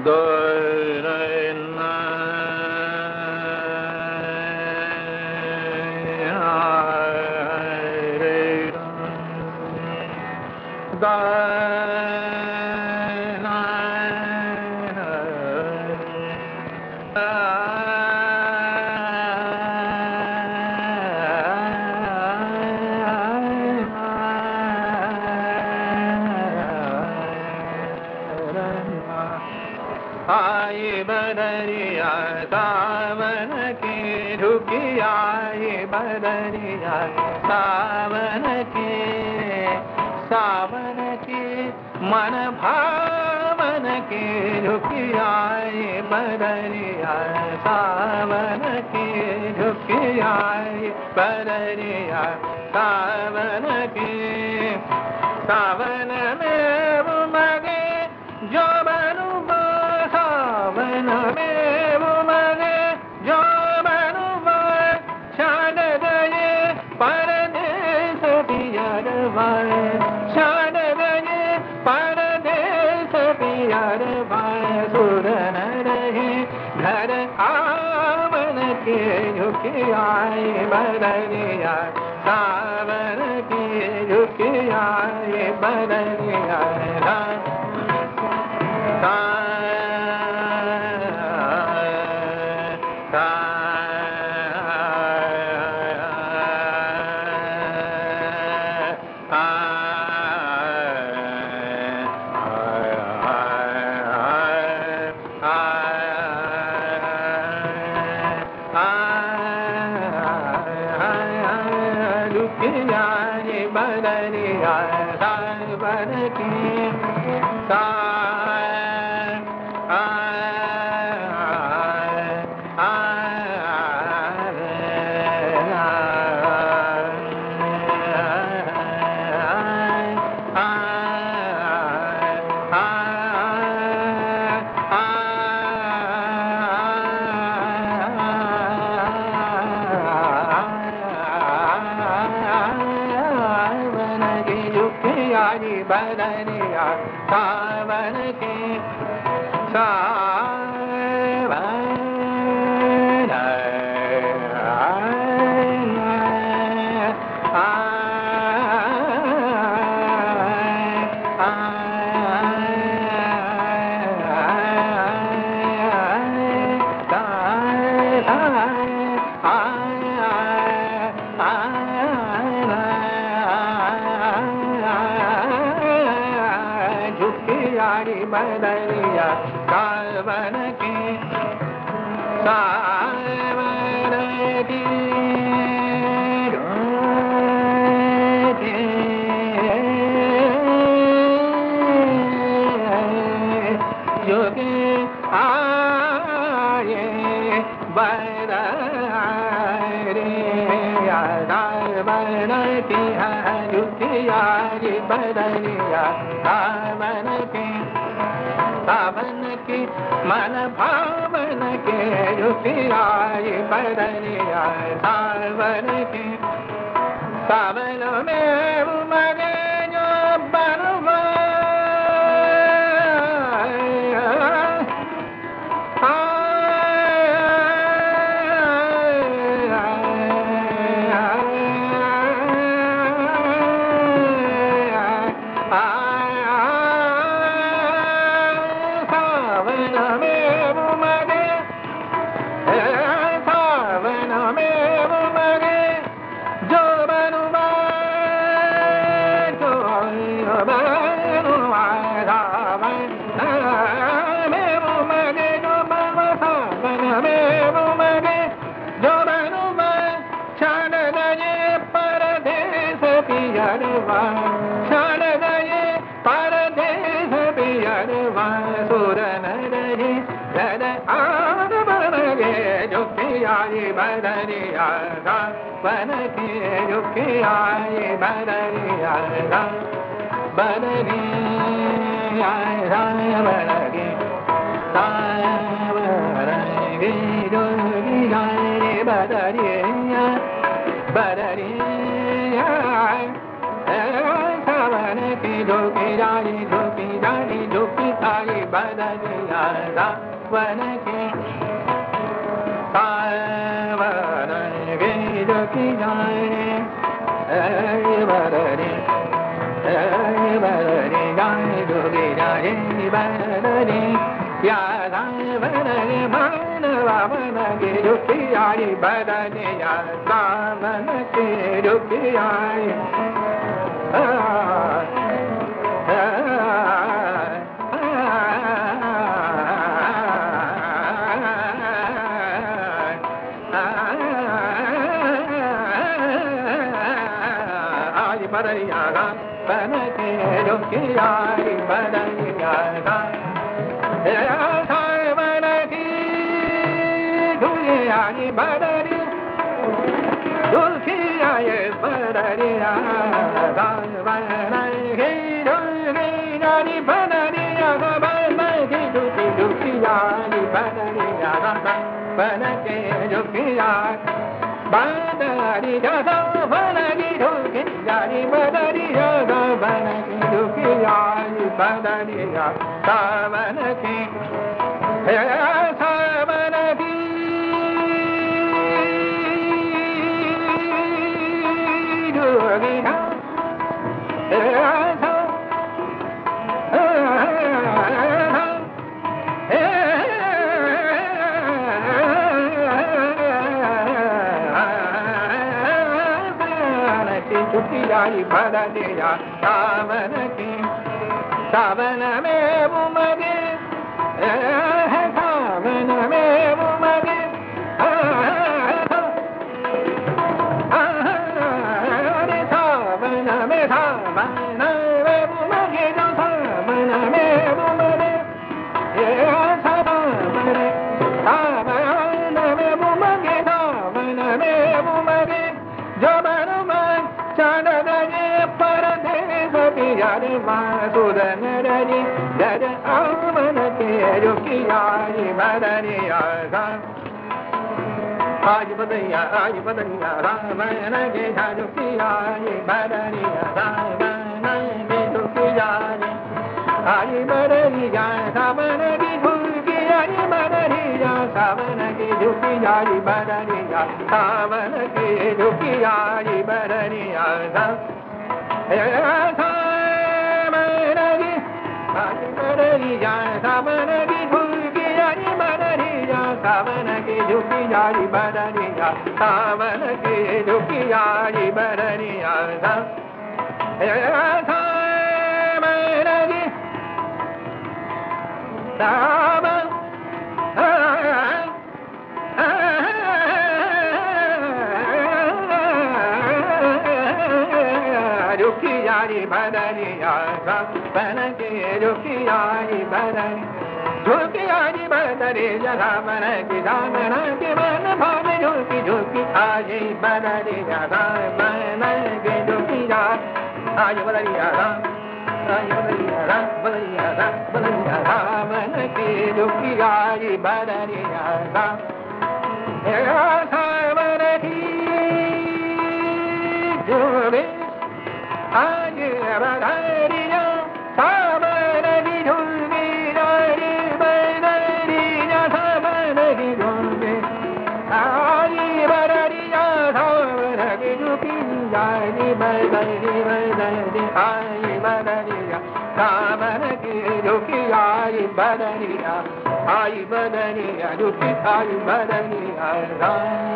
आई बदरिया सावन की झुकी आई बदरिया सावन की मन भावन की झुकी आई बदरिया सावन की झुकी आई बदरिया सावन की सावन में उमगे जो बनू सावन में उमगे जो बनू शान गए परदेश पियर शान गए परदेश पियर सुर न रहे घर आवन के झुकी आई बदरिया सावन की झुकी आई बदरिया बदरिया सावन की बदरिया सावन के बदरिया सावन की जोगे आए बदरिया सावन की झुकी आई बदरिया सावन की मन भावन के झुकी आई बदरिया सावन की सावन में उमगे जो बनवा छाड़ गए परदेश पियरवा सुर न रहे घर आन बन गए झुकी आई बदरिया सावन की झुकी आई बदरिया बदरिया बदरी जोगी जाए बदरिया बदरिया सावन की झुकी जाई झुकी आई बदरिया सावन की सावन की दुखी जाने बदरी जाए दुखी जाए बदरी या सावन मान वावन की दुखी आई बदरी या सावन की दुखी आई बदरिया बन के दुखी आई बदरिया सावन की दुखी आई बदरी दुखी आए बदरिया सावन की दुखी आई बदरिया सावन की दुखी दुखी आई बदरिया बन के दुखी आई बदरी सावन की दुखी आई बदरिया सावन की दुखी आई बदरिया सावन की सावन की दुखी आई बदरिया सावन की सावन में उमगे सावन में उमगे सावन में उमगे जो सावन में उमगे सावन में उमगे सावन में उमगे जब सुरन ररी जर आवन के रुकी आई बदरिया आज बदरिया रामन के रुकी आई बदरिया रामन के रुकी आई बदरिया सावन की झुकी आई बदरिया सावन की झुकी आई बदरिया सावन की झुकी आई बदरिया बदरिया सावन की झुकी आई बदरिया सावन की झुकी आई बदरिया सावन की झुकी आई बदरिया सावन रुकी आई बदरिया सावन की रुकी आई बदरी झुकी आई बदरिया सावन की मन भाव झुकी झुकी आई बदरिया सावन की झुकी आई बदरिया बदरिया सावन की झुकी आई बदरिया सावन की झुकी आज बदरिया सावन की झुकी आई बदरिया सावन की झुकी आई बदरिया सावन की झुकी आई बदरिया आई बदरिया सावन की झुकी आई बदरिया झुकी आई बदरिया